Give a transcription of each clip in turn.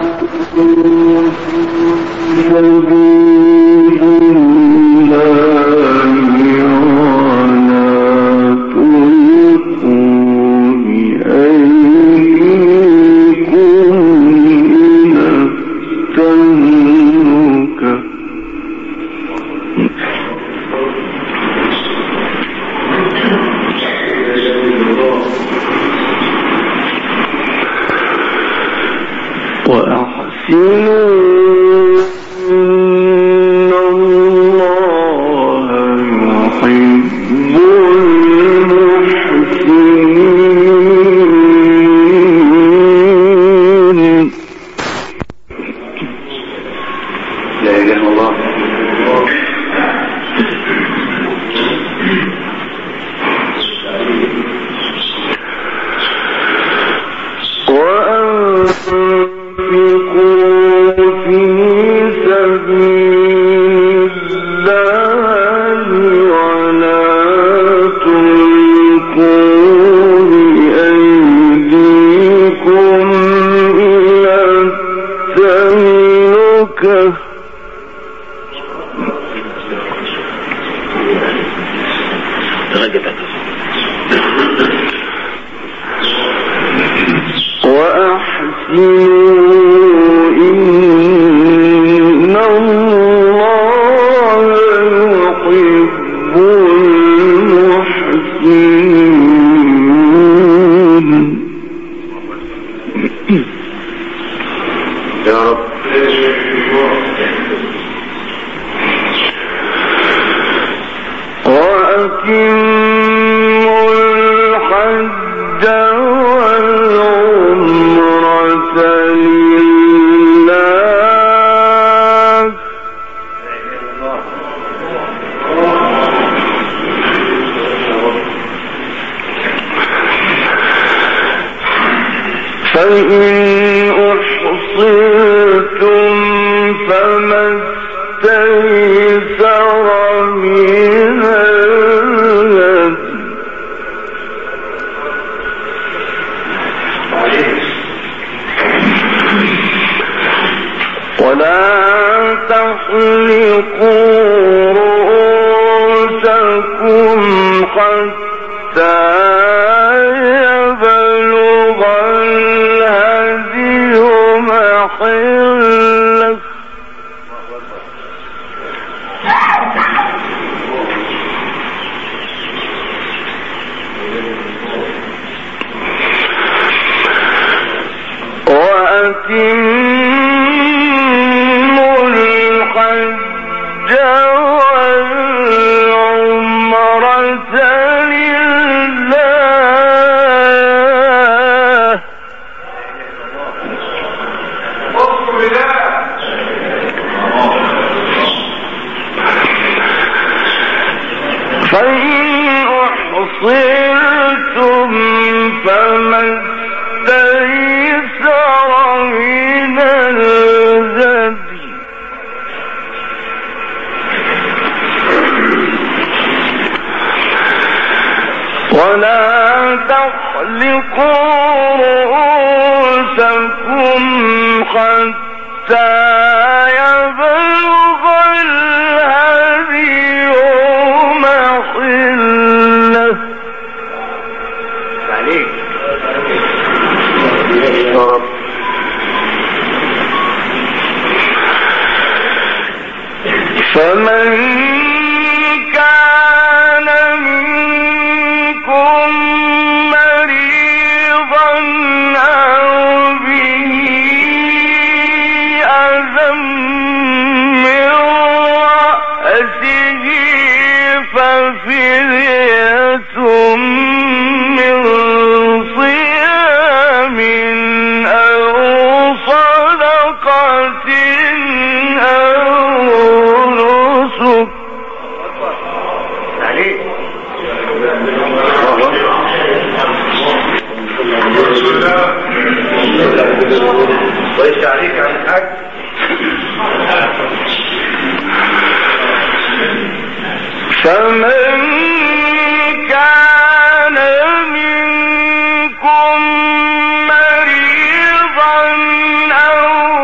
أو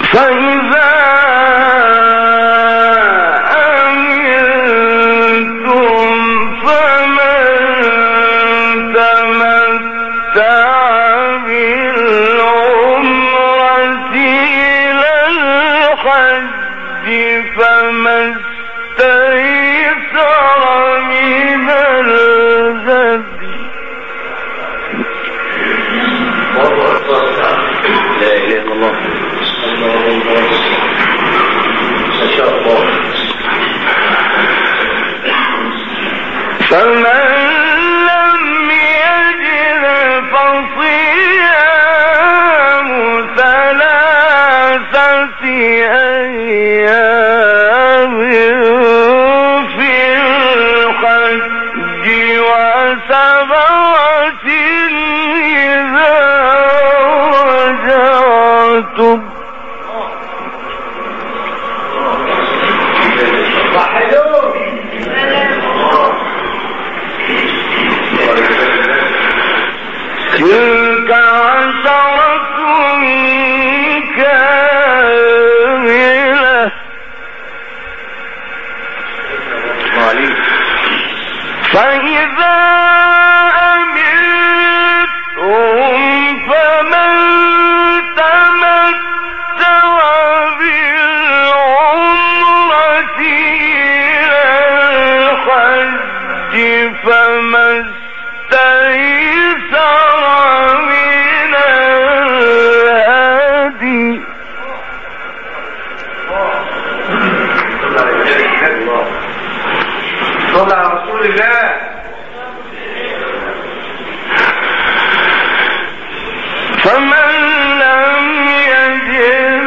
فإذا أمنتم فمن تمتع بالعمرة إلى الحج فما استيسر من الهدي. لا إله إلا الله. ما شاء الله. فمن لم يجد فصيام 3 أيام في الحج و7 إذا رجعتم. تلك 10 كاملة. فإذا أمنتم فمن تمتع بالعمرة إلى الحج فما استيسر من الهدي. صلى على رسول الله. فمن لم يجد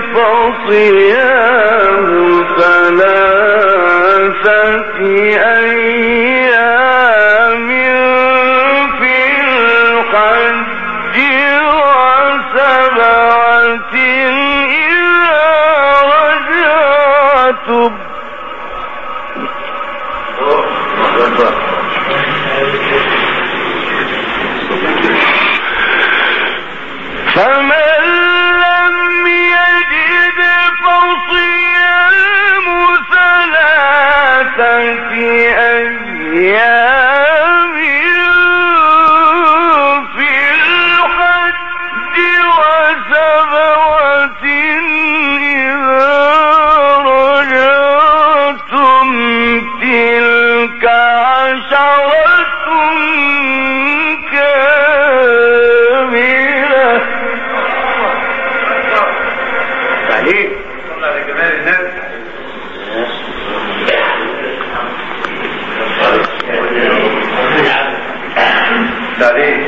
فصيام 3 أيام في الحج و7 إذا رجعتم. فمن لم يجد فصيام 3 أيام في الحج و7 إذا رجعتم. تلك 10 كاملة. عليك. صلى على جمال الناس. عليك.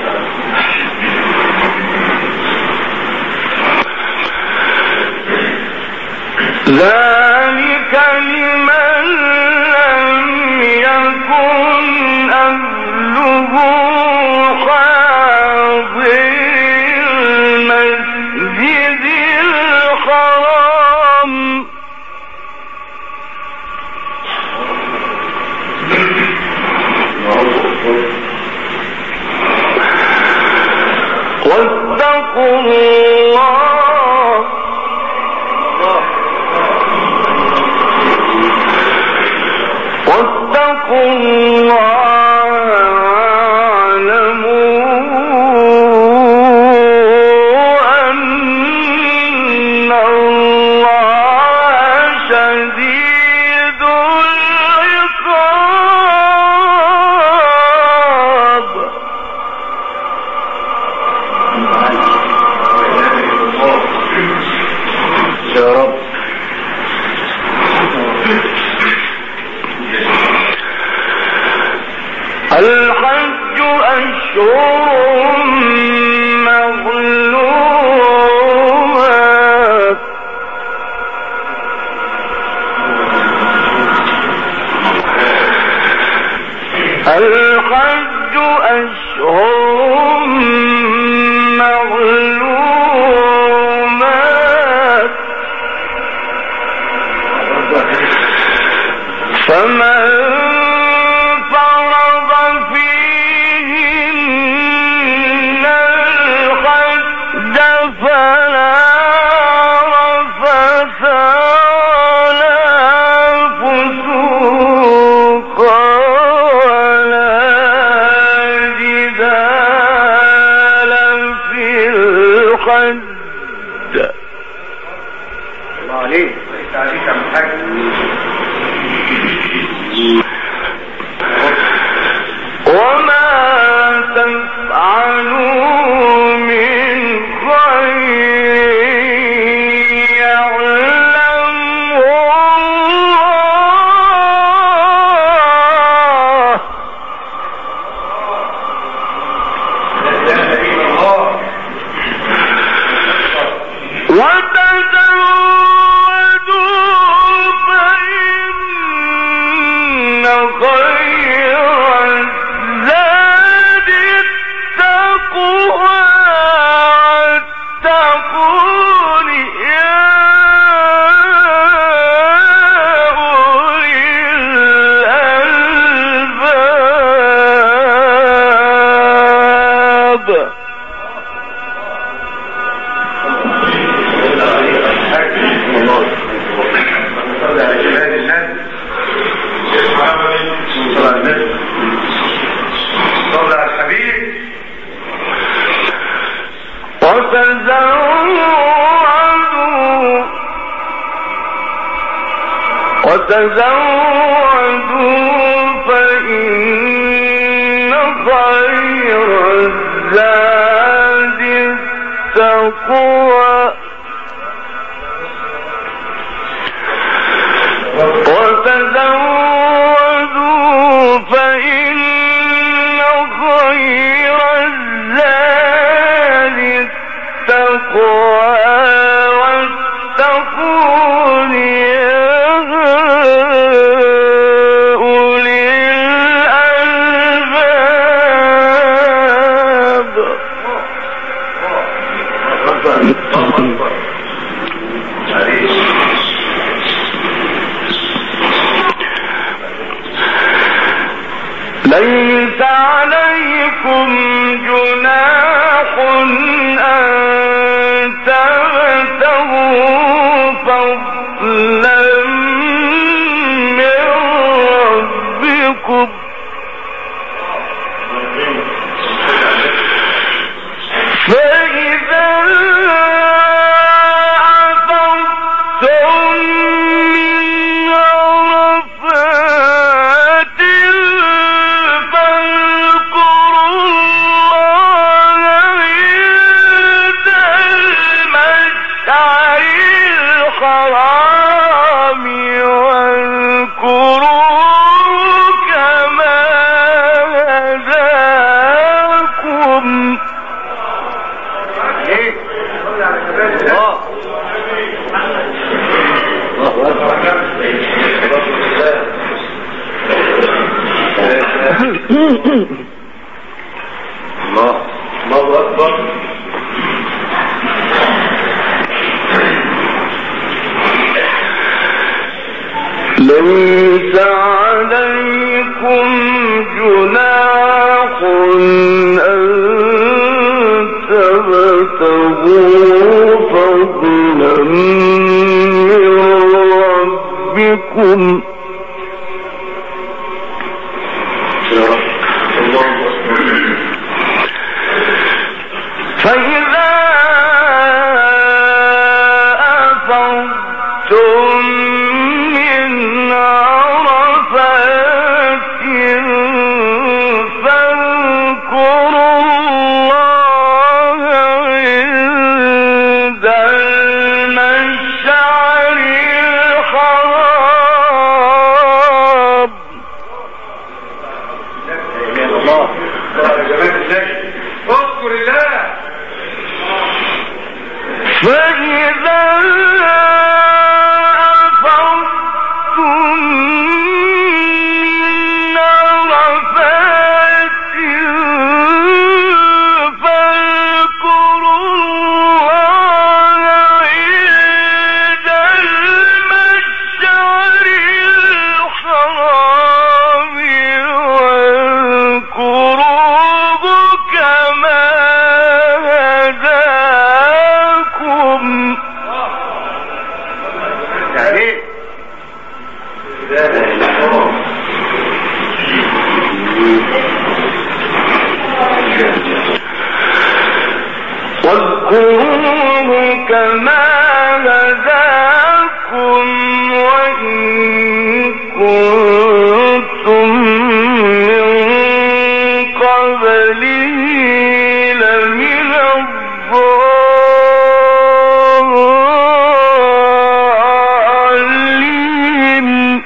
ذلك لمن لم يكن أهله حاضر المسجد الحرام واتقوا الله واعلموا أن الله شديد العقاب. يا رب. الحج أشهر معلومات. الحج أشهر معلومات الله عليك تعريف عن حاجة. وما تفعلوا من خير يعلمه الله وتزودوا فإن خير الزاد التقوى واتقون يا أولي الألباب. وتزودوا فإن خير الزاد التقوى وتزودوا فإن خير الزاد التقوى واتقون يا أولي الألباب. ليس عليكم جناح أن تبتغوا فضلا من ربكم فإذا أفضتم من عرفات فاذكروا الله عند المشعر الحرام واذكروه كما هداكم. الله أكبر. ليس عليكم جناح أن تبتغوا فضلا من ربكم فإذا أفضتم من عرفات فاذكروا الله عند المشعر الحرام. الله اذكر الله. فإذا أفضتم من عرفات فاذكروا الله عند المشعر الحرام واذكروه كما هداكم. فاشكروه كما هداكم وإن كنتم من قبله لمن الضالين.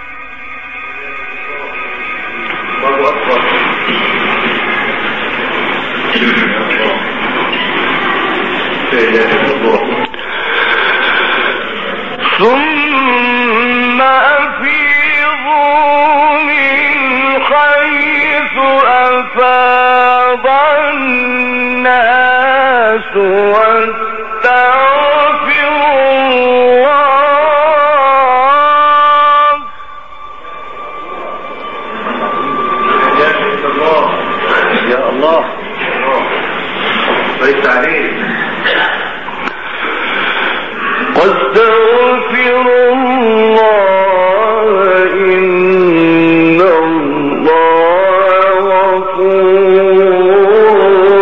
ثم أفيضوا من حيث أفاض الناس واستغفروا الله. يا الله بيت عليك. واستغفروا الله إن الله غفور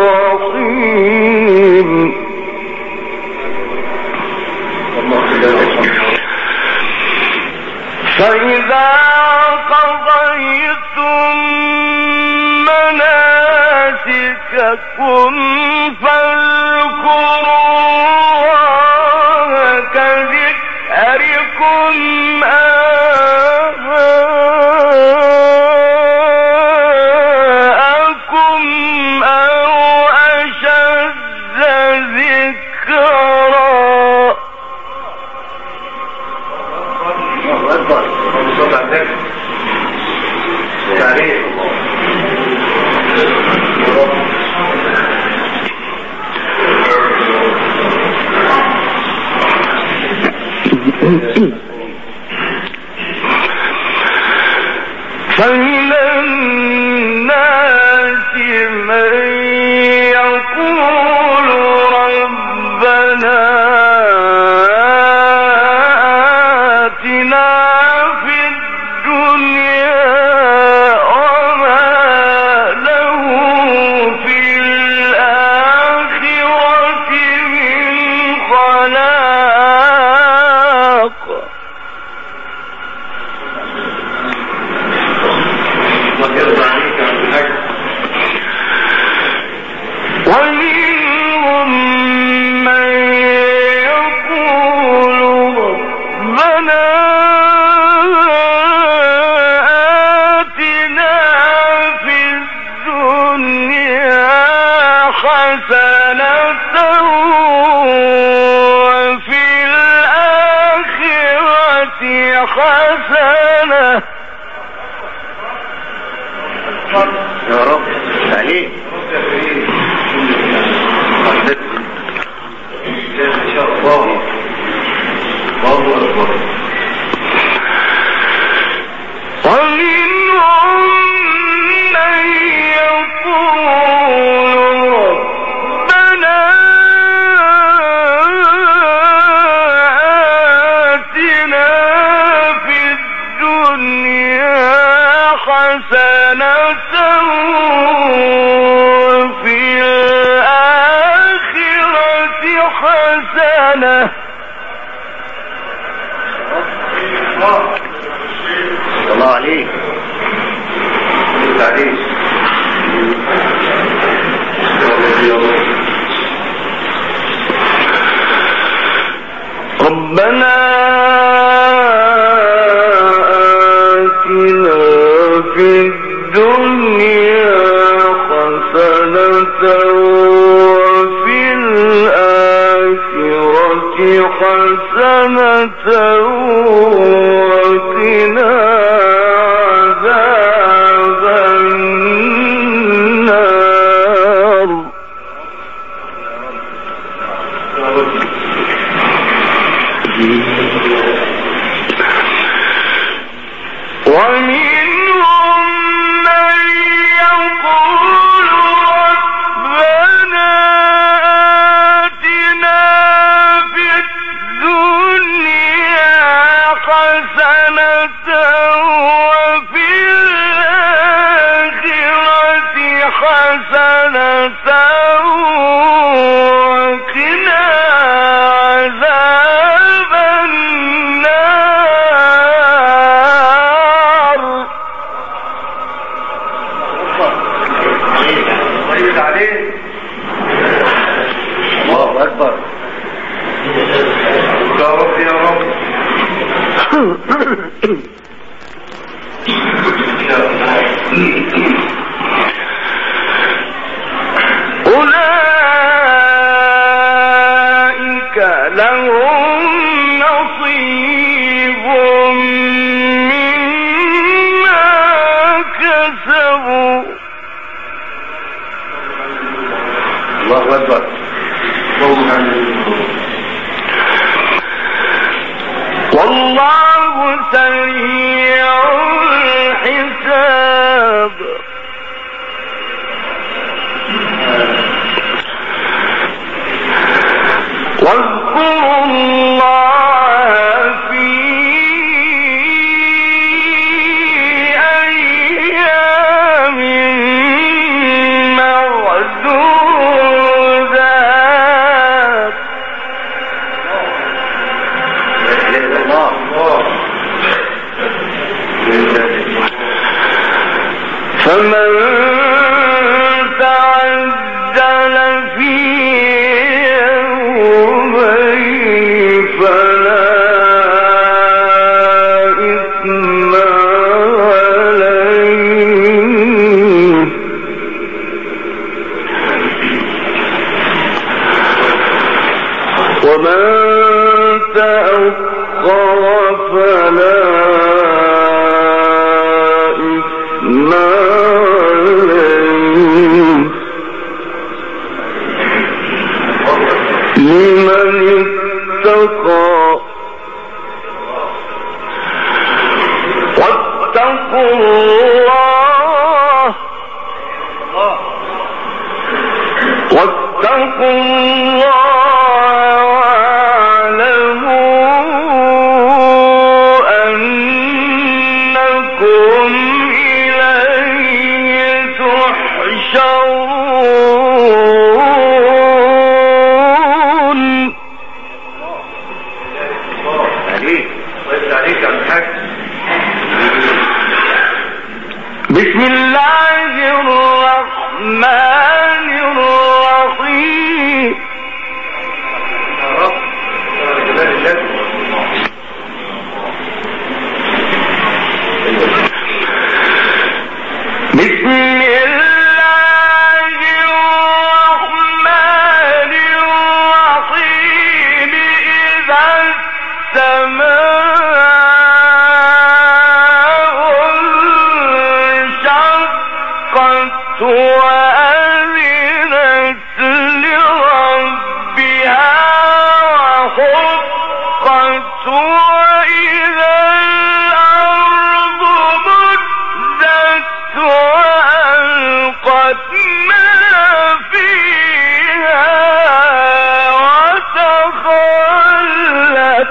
رحيم. فإذا قضيتم مناسككم فاذكروا كذكركم آباءكم أو أشد ذكرا. فمن الناس من يقول ربنا آتنا في الدنيا وما له في الآخرة من خلاق. ومنهم من يقول ربنا آتنا في الدنيا حسنة وفي الآخرة حسنة. يا رب عليك. ومنهم من يقول ربنا آتنا في الدنيا حسنة وفي الآخرة حسنة. الله عليك. ربنا آتنا في الدنيا حسنة وفي الآخرة حسنة وقنا عذاب النار. ومنهم من يقول ربنا آتنا في الدنيا حسنة وفي الآخرة حسنة وقنا الله أكبر. يا رب يا رب. أولئك لهم نصيب مما كسبوا. الله أكبر. والله سريع الحساب. واذكروا الله في أيام معدودات. فمن تعجل في يومين فلا إثم عليه. ومن تأخر فلا إثم عليه لمن اتقى. واتقوا الله واعلموا أنكم إليه تحشرون. بسم الله الرحمن الرحيم. بسم الله الرحمن الرحيم. إذا السماء انشقت وأذنت لربها وحقت وإذا الأرض مدت وألقت ما فيها وتخلت.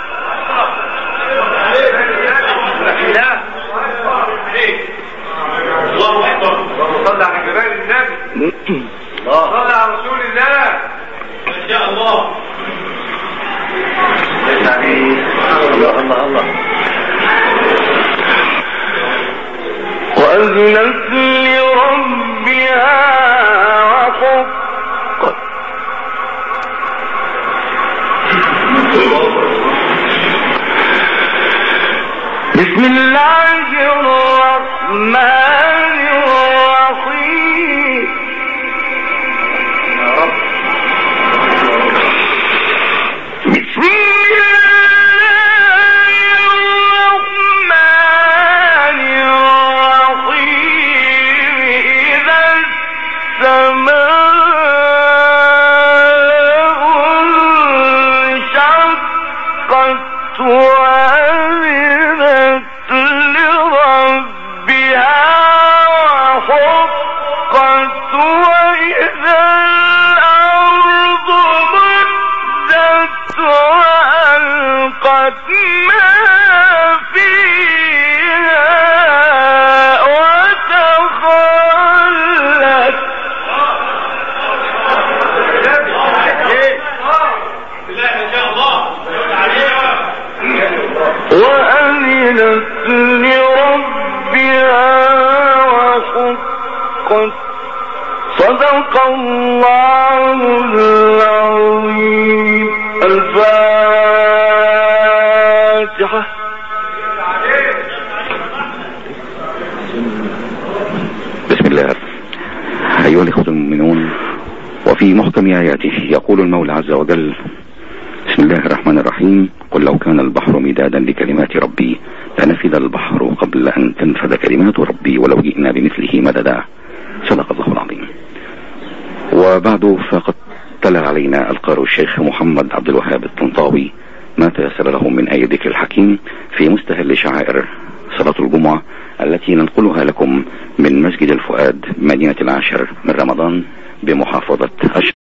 الله أكبر. صلى على جبال النبي. صلى على رسول الله. ما شاء الله. الله الله الله. وأذنت لربها وحقت. بسم الله الرحمن الرحيم. بسم الله الرحمن الرحيم. إذا السماء انشقت وأذنت لربها المؤمنون. وفي محكم آياته يقول المولى عز وجل: بسم الله الرحمن الرحيم: قل لو كان البحر مدادا لكلمات ربي لنفد البحر قبل أن تنفد كلمات ربي ولو جئنا بمثله مددا. صدق الله العظيم. وبعد فقد تلا علينا القارئ الشيخ محمد عبد الوهاب الطنطاوي ما تيسر له من آية ذكر الحكيم في مستهل شعائر صلاة الجمعة التي ننقلها لكم من مسجد الفؤاد مدينة العاشر من رمضان بمحافظة